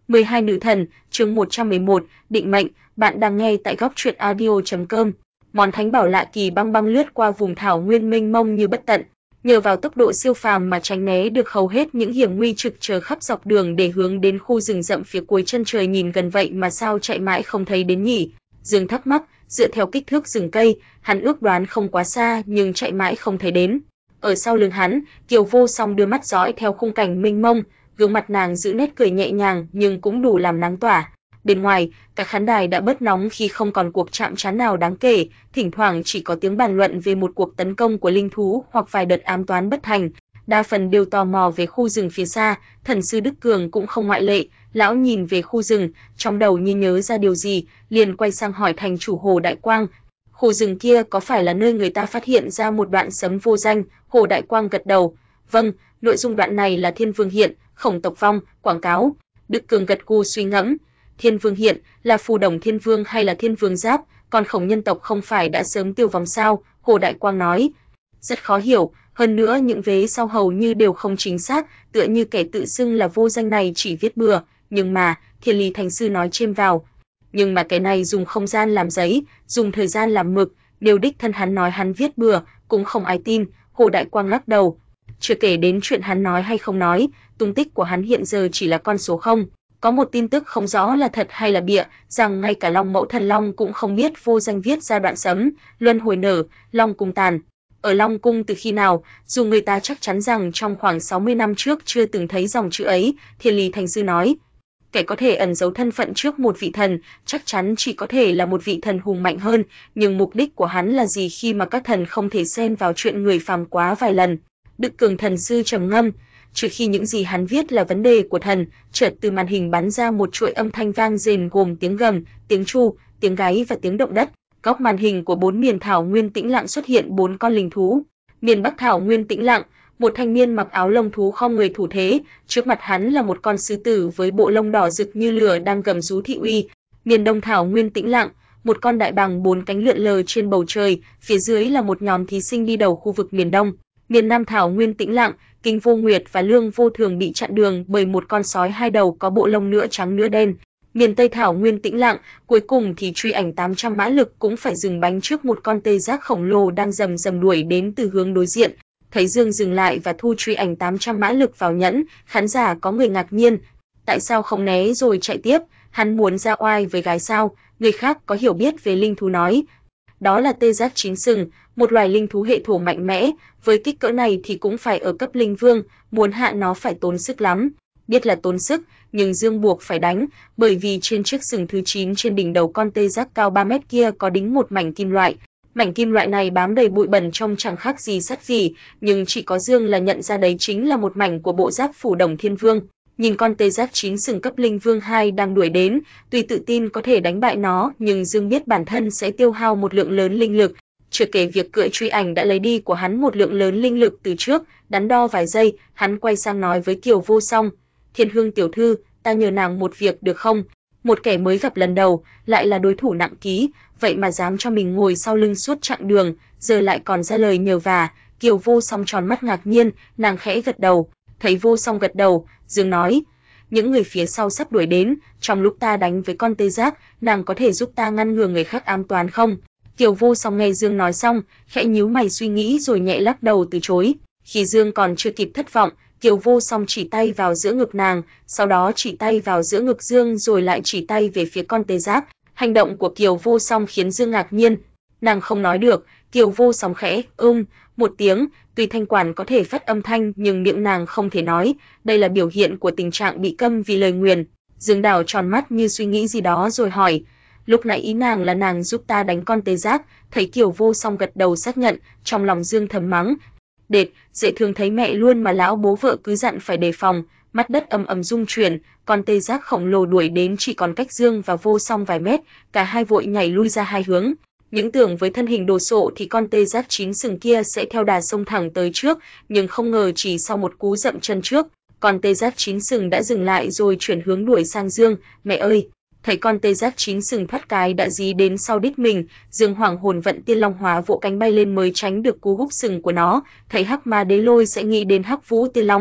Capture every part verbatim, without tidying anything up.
mười hai Nữ thần, chương một trăm mười một, định mệnh, bạn đang nghe tại góc truyện audio chấm com. Món thánh bảo lạ kỳ băng băng lướt qua vùng thảo nguyên mênh mông như bất tận, nhờ vào tốc độ siêu phàm mà tránh né được hầu hết những hiểm nguy trực chờ khắp dọc đường để hướng đến khu rừng rậm phía cuối chân trời. Nhìn gần vậy mà sao chạy mãi không thấy đến nhỉ? Dương thắc mắc, dựa theo kích thước rừng cây, hắn ước đoán không quá xa nhưng chạy mãi không thấy đến. Ở sau lưng hắn, Kiều Vô Song đưa mắt dõi theo khung cảnh mênh mông, gương mặt nàng giữ nét cười nhẹ nhàng nhưng cũng đủ làm nắng tỏa. Bên ngoài, cả khán đài đã bớt nóng khi không còn cuộc chạm trán nào đáng kể, thỉnh thoảng chỉ có tiếng bàn luận về một cuộc tấn công của linh thú hoặc vài đợt ám toán bất thành. Đa phần đều tò mò về khu rừng phía xa, thần sư Đức Cường cũng không ngoại lệ. Lão nhìn về khu rừng, trong đầu như nhớ ra điều gì, liền quay sang hỏi thành chủ Hồ Đại Quang. Khu rừng kia có phải là nơi người ta phát hiện ra một đoạn sấm vô danh? Hồ Đại Quang gật đầu. Vâng, nội dung đoạn này là Thiên Vương Hiện, Khổng Tộc Vong, quảng cáo. Đức Cường gật gù suy ngẫm. Thiên Vương Hiện là phù đồng Thiên Vương hay là Thiên Vương Giáp, còn Khổng nhân tộc không phải đã sớm tiêu vong sao? Hồ Đại Quang nói. Rất khó hiểu, hơn nữa những vế sau hầu như đều không chính xác, tựa như kẻ tự xưng là vô danh này chỉ viết bừa, nhưng mà, Thiên Lý Thánh Sư nói chêm vào. Nhưng mà cái này dùng không gian làm giấy, dùng thời gian làm mực, nếu đích thân hắn nói hắn viết bừa, cũng không ai tin. Hồ Đại Quang lắc đầu. Chưa kể đến chuyện hắn nói hay không nói, tung tích của hắn hiện giờ chỉ là con số không. Có một tin tức không rõ là thật hay là bịa, rằng ngay cả Long Mẫu Thần Long cũng không biết vô danh viết ra đoạn sấm, luân hồi nở, Long cung tàn. Ở Long cung từ khi nào, dù người ta chắc chắn rằng trong khoảng sáu mươi năm trước chưa từng thấy dòng chữ ấy, Thiên Lý Thánh Sư nói. Kẻ có thể ẩn giấu thân phận trước một vị thần, chắc chắn chỉ có thể là một vị thần hùng mạnh hơn, nhưng mục đích của hắn là gì khi mà các thần không thể xen vào chuyện người phàm quá vài lần? Đức Cường thần sư trầm ngâm, trừ khi những gì hắn viết là vấn đề của thần. Chợt từ màn hình bắn ra một chuỗi âm thanh vang rền gồm tiếng gầm, tiếng tru, tiếng gáy và tiếng động đất. Góc màn hình của bốn miền thảo nguyên tĩnh lặng xuất hiện bốn con linh thú. Miền Bắc thảo nguyên tĩnh lặng, một thanh niên mặc áo lông thú khom người thủ thế, trước mặt hắn là một con sư tử với bộ lông đỏ rực như lửa đang gầm rú thị uy. Miền Đông thảo nguyên tĩnh lặng, một con đại bàng bốn cánh lượn lờ trên bầu trời, phía dưới là một nhóm thí sinh đi đầu khu vực miền Đông. Miền Nam thảo nguyên tĩnh lặng, Kinh Vô Nguyệt và Lương Vô Thường bị chặn đường bởi một con sói hai đầu có bộ lông nửa trắng nửa đen. Miền Tây thảo nguyên tĩnh lặng, cuối cùng thì truy ảnh tám trăm mã lực cũng phải dừng bánh trước một con tê giác khổng lồ đang rầm rầm đuổi đến từ hướng đối diện. Thấy Dương dừng lại và thu truy ảnh tám trăm mã lực vào nhẫn, khán giả có người ngạc nhiên. Tại sao không né rồi chạy tiếp? Hắn muốn ra oai với gái sao? Người khác có hiểu biết về linh thú nói. Đó là tê giác chín sừng, một loài linh thú hệ thổ mạnh mẽ, với kích cỡ này thì cũng phải ở cấp linh vương, muốn hạ nó phải tốn sức lắm. Biết là tốn sức, nhưng Dương buộc phải đánh, bởi vì trên chiếc sừng thứ chín trên đỉnh đầu con tê giác cao ba mét kia có đính một mảnh kim loại. Mảnh kim loại này bám đầy bụi bẩn trông chẳng khác gì sắt gì, nhưng chỉ có Dương là nhận ra đấy chính là một mảnh của bộ giáp phủ đồng Thiên Vương. Nhìn con tê giác chín sừng cấp linh vương hai đang đuổi đến, tuy tự tin có thể đánh bại nó, nhưng Dương biết bản thân sẽ tiêu hao một lượng lớn linh lực. Chưa kể việc cưỡi truy ảnh đã lấy đi của hắn một lượng lớn linh lực từ trước. Đắn đo vài giây, hắn quay sang nói với Kiều Vô Song, Thiên Hương tiểu thư, ta nhờ nàng một việc được không? Một kẻ mới gặp lần đầu, lại là đối thủ nặng ký, vậy mà dám cho mình ngồi sau lưng suốt chặng đường, giờ lại còn ra lời nhờ vả. Kiều Vô Song tròn mắt ngạc nhiên, nàng khẽ gật đầu. Thấy Vô Song gật đầu, Dương nói, những người phía sau sắp đuổi đến, trong lúc ta đánh với con tê giác, nàng có thể giúp ta ngăn ngừa người khác ám toán không? Kiều Vô Song nghe Dương nói xong, khẽ nhíu mày suy nghĩ rồi nhẹ lắc đầu từ chối. Khi Dương còn chưa kịp thất vọng, Kiều Vô Song chỉ tay vào giữa ngực nàng, sau đó chỉ tay vào giữa ngực Dương rồi lại chỉ tay về phía con tê giác. Hành động của Kiều Vô Song khiến Dương ngạc nhiên. Nàng không nói được, Kiều Vô Song khẽ ưm một tiếng, tuy thanh quản có thể phát âm thanh nhưng miệng nàng không thể nói, đây là biểu hiện của tình trạng bị câm vì lời nguyền. Dương đảo tròn mắt như suy nghĩ gì đó rồi hỏi, lúc nãy ý nàng là nàng giúp ta đánh con tê giác? Thấy Kiều Vô Song gật đầu xác nhận, trong lòng Dương thầm mắng, đệt, dễ thương thấy mẹ luôn mà lão bố vợ cứ dặn phải đề phòng. Mắt đất ầm ầm rung chuyển, con tê giác khổng lồ đuổi đến chỉ còn cách Dương và Vô Song vài mét, cả hai vội nhảy lui ra hai hướng. Những tưởng với thân hình đồ sộ thì con tê giác chín sừng kia sẽ theo đà xông thẳng tới trước, nhưng không ngờ chỉ sau một cú dậm chân trước, con tê giác chín sừng đã dừng lại rồi chuyển hướng đuổi sang Dương. Mẹ ơi! Thấy con tê giác chín sừng thoát cái đã dí đến sau đít mình, Dương hoảng hồn vận Tiên Long Hóa vỗ cánh bay lên mới tránh được cú húc sừng của nó. Thấy Hắc Ma Đế Lôi sẽ nghĩ đến Hắc Vũ Tiên Long,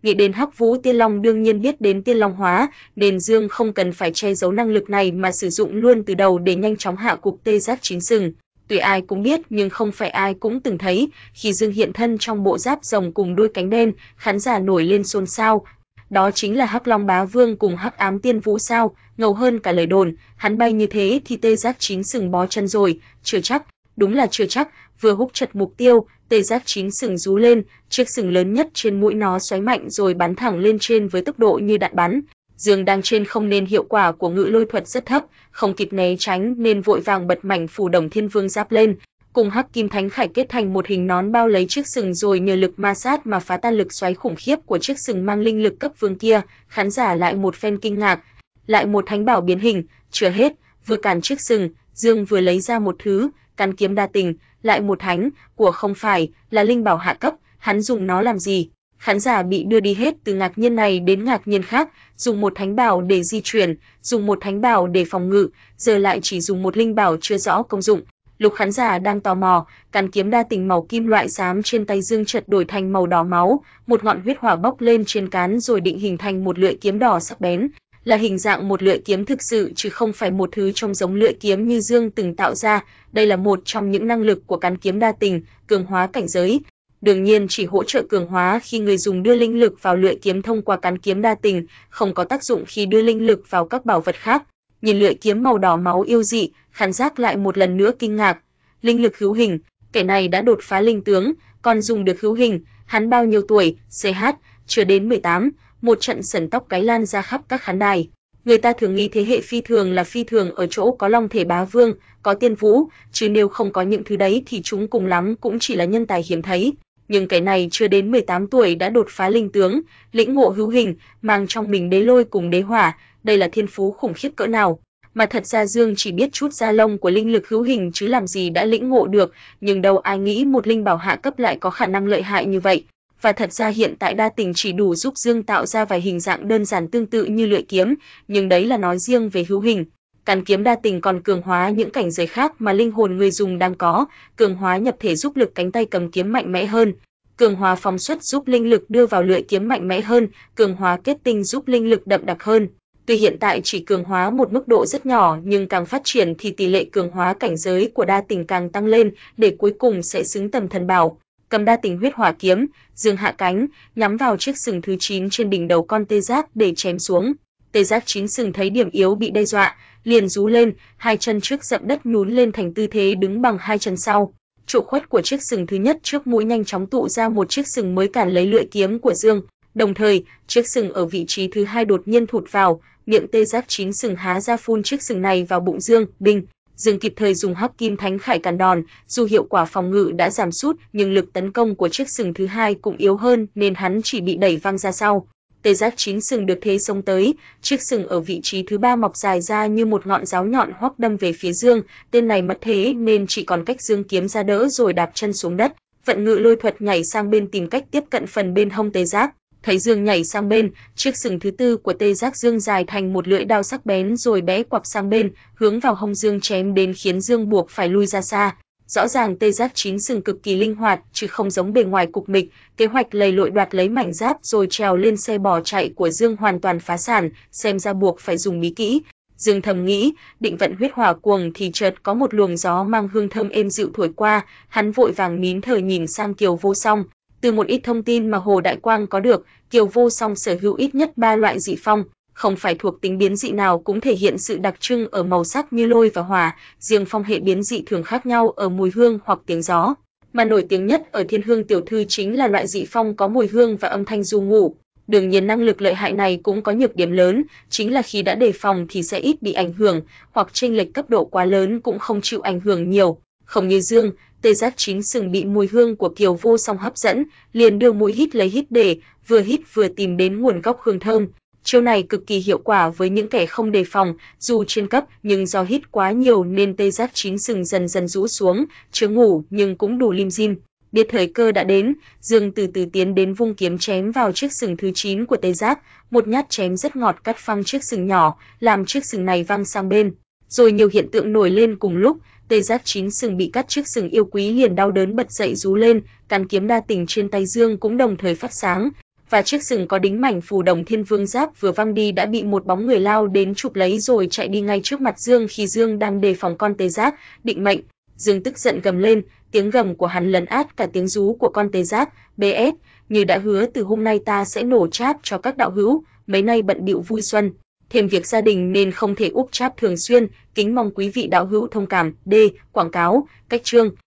Nghĩ đến Hắc Vũ Tiên Long đương nhiên biết đến Tiên Long hóa, nên Dương không cần phải che giấu năng lực này mà sử dụng luôn từ đầu để nhanh chóng hạ gục Tê Giác Chín Sừng. Tuy ai cũng biết nhưng không phải ai cũng từng thấy, khi Dương hiện thân trong bộ giáp rồng cùng đuôi cánh đen, khán giả nổi lên xôn xao. Đó chính là Hắc Long Bá Vương cùng Hắc Ám Tiên Vũ sao? Ngầu hơn cả lời đồn, hắn bay như thế thì Tê Giác Chín Sừng bó chân rồi, chưa chắc, đúng là chưa chắc. Vừa húc chật mục tiêu, Tê Giác Chín Sừng rú lên, chiếc sừng lớn nhất trên mũi nó xoáy mạnh rồi bắn thẳng lên trên với tốc độ như đạn bắn. Dương đang trên không nên hiệu quả của ngự lôi thuật rất thấp, không kịp né tránh nên vội vàng bật mảnh phủ Đồng Thiên Vương giáp lên, cùng Hắc Kim Thánh Khải kết thành một hình nón bao lấy chiếc sừng rồi nhờ lực ma sát mà phá tan lực xoáy khủng khiếp của chiếc sừng mang linh lực cấp vương kia. Khán giả lại một phen kinh ngạc, lại một thánh bảo biến hình, chưa hết, vừa cản chiếc sừng, Dương vừa lấy ra một thứ, Càn Kiếm Đa Tình, lại một thánh của không phải là linh bảo hạ cấp, hắn dùng nó làm gì? Khán giả bị đưa đi hết từ ngạc nhiên này đến ngạc nhiên khác, dùng một thánh bảo để di chuyển, dùng một thánh bảo để phòng ngự, giờ lại chỉ dùng một linh bảo chưa rõ công dụng. Lúc khán giả đang tò mò, Càn Kiếm Đa Tình màu kim loại xám trên tay Dương chợt đổi thành màu đỏ máu, một ngọn huyết hỏa bốc lên trên cán rồi định hình thành một lưỡi kiếm đỏ sắc bén, là hình dạng một lưỡi kiếm thực sự chứ không phải một thứ trông giống lưỡi kiếm như Dương từng tạo ra. Đây là một trong những năng lực của Càn Kiếm Đa Tình, cường hóa cảnh giới. Đương nhiên chỉ hỗ trợ cường hóa khi người dùng đưa linh lực vào lưỡi kiếm thông qua Càn Kiếm Đa Tình, không có tác dụng khi đưa linh lực vào các bảo vật khác. Nhìn lưỡi kiếm màu đỏ máu yêu dị, khán giác lại một lần nữa kinh ngạc. Linh lực hữu hình, kẻ này đã đột phá linh tướng, còn dùng được hữu hình. Hắn bao nhiêu tuổi? xê hát, chưa đến mười tám. Một trận sẩn tóc gáy lan ra khắp các khán đài. Người ta thường nghĩ thế hệ phi thường là phi thường ở chỗ có Long Thể Bá Vương, có Tiên Vũ, chứ nếu không có những thứ đấy thì chúng cùng lắm cũng chỉ là nhân tài hiếm thấy. Nhưng cái này chưa đến mười tám tuổi đã đột phá linh tướng, lĩnh ngộ hữu hình, mang trong mình đế lôi cùng đế hỏa, đây là thiên phú khủng khiếp cỡ nào. Mà thật ra Dương chỉ biết chút da lông của linh lực hữu hình chứ làm gì đã lĩnh ngộ được, nhưng đâu ai nghĩ một linh bảo hạ cấp lại có khả năng lợi hại như vậy. Và thật ra hiện tại Đa Tình chỉ đủ giúp Dương tạo ra vài hình dạng đơn giản tương tự như lưỡi kiếm, nhưng đấy là nói riêng về hữu hình. Càn Kiếm Đa Tình còn cường hóa những cảnh giới khác mà linh hồn người dùng đang có, cường hóa nhập thể giúp lực cánh tay cầm kiếm mạnh mẽ hơn, cường hóa phóng xuất giúp linh lực đưa vào lưỡi kiếm mạnh mẽ hơn, cường hóa kết tinh giúp linh lực đậm đặc hơn. Tuy hiện tại chỉ cường hóa một mức độ rất nhỏ nhưng càng phát triển thì tỷ lệ cường hóa cảnh giới của Đa Tình càng tăng lên, để cuối cùng sẽ xứng tầm thần bảo. Cầm Đa Tình huyết hỏa kiếm, Dương hạ cánh, nhắm vào chiếc sừng thứ chín trên đỉnh đầu con tê giác để chém xuống. Tê giác chín sừng thấy điểm yếu bị đe dọa, liền rú lên, hai chân trước dậm đất nhún lên thành tư thế đứng bằng hai chân sau. Trụ khuất của chiếc sừng thứ nhất trước mũi nhanh chóng tụ ra một chiếc sừng mới cản lấy lưỡi kiếm của Dương. Đồng thời, chiếc sừng ở vị trí thứ hai đột nhiên thụt vào, miệng tê giác chín sừng há ra phun chiếc sừng này vào bụng Dương. Đinh, Dương kịp thời dùng Hắc Kim Thánh Khải cản đòn, dù hiệu quả phòng ngự đã giảm sút, nhưng lực tấn công của chiếc sừng thứ hai cũng yếu hơn nên hắn chỉ bị đẩy văng ra sau. Tê giác chín sừng được thế xông tới, chiếc sừng ở vị trí thứ ba mọc dài ra như một ngọn giáo nhọn hoắc đâm về phía Dương, tên này mất thế nên chỉ còn cách Dương kiếm ra đỡ rồi đạp chân xuống đất, vận ngự lôi thuật nhảy sang bên tìm cách tiếp cận phần bên hông tê giác. Thấy Dương nhảy sang bên, chiếc sừng thứ tư của tê giác Dương dài thành một lưỡi đao sắc bén rồi bẽ quặp sang bên, hướng vào hông Dương chém đến khiến Dương buộc phải lui ra xa. Rõ ràng tê giác chín sừng cực kỳ linh hoạt chứ không giống bề ngoài cục mịch, kế hoạch lầy lội đoạt lấy mảnh giáp rồi trèo lên xe bò chạy của Dương hoàn toàn phá sản, xem ra buộc phải dùng bí kỹ. Dương thầm nghĩ, định vận huyết hỏa cuồng thì chợt có một luồng gió mang hương thơm êm dịu thổi qua, hắn vội vàng nín thở nhìn sang Kiều Vô Song. Từ một ít thông tin mà Hồ Đại Quang có được, Kiều Vô Song sở hữu ít nhất ba loại dị phong, không phải thuộc tính biến dị nào cũng thể hiện sự đặc trưng ở màu sắc như lôi và hỏa, riêng phong hệ biến dị thường khác nhau ở mùi hương hoặc tiếng gió. Mà nổi tiếng nhất ở Thiên Hương tiểu thư chính là loại dị phong có mùi hương và âm thanh du ngủ. Đương nhiên năng lực lợi hại này cũng có nhược điểm lớn, chính là khi đã đề phòng thì sẽ ít bị ảnh hưởng, hoặc chênh lệch cấp độ quá lớn cũng không chịu ảnh hưởng nhiều. Không như Dương, tê giác chín sừng bị mùi hương của Kiều Vô Song hấp dẫn, liền đưa mũi hít lấy hít để, vừa hít vừa tìm đến nguồn gốc hương thơm. Chiêu này cực kỳ hiệu quả với những kẻ không đề phòng, dù trên cấp nhưng do hít quá nhiều nên tê giác chín sừng dần dần rũ xuống, chưa ngủ nhưng cũng đủ lim dim. Biết thời cơ đã đến, Dương từ từ tiến đến vung kiếm chém vào chiếc sừng thứ chín của tê giác, một nhát chém rất ngọt cắt phăng chiếc sừng nhỏ, làm chiếc sừng này văng sang bên. Rồi nhiều hiện tượng nổi lên cùng lúc, tê giác chín sừng bị cắt chiếc sừng yêu quý liền đau đớn bật dậy rú lên, Càn Kiếm Đa Tình trên tay Dương cũng đồng thời phát sáng. và chiếc sừng có đính mảnh phù đồng Thiên Vương Giáp vừa văng đi đã bị một bóng người lao đến chụp lấy rồi chạy đi ngay trước mặt Dương khi Dương đang đề phòng con tê giác. Định mệnh, Dương tức giận gầm lên, tiếng gầm của hắn lấn át cả tiếng rú của con tê giác. bê ét, như đã hứa từ hôm nay ta sẽ nổ chat cho các đạo hữu, mấy nay bận bịu vui xuân, thêm việc gia đình nên không thể úp chat thường xuyên, kính mong quý vị đạo hữu thông cảm. D. Quảng cáo, cách chương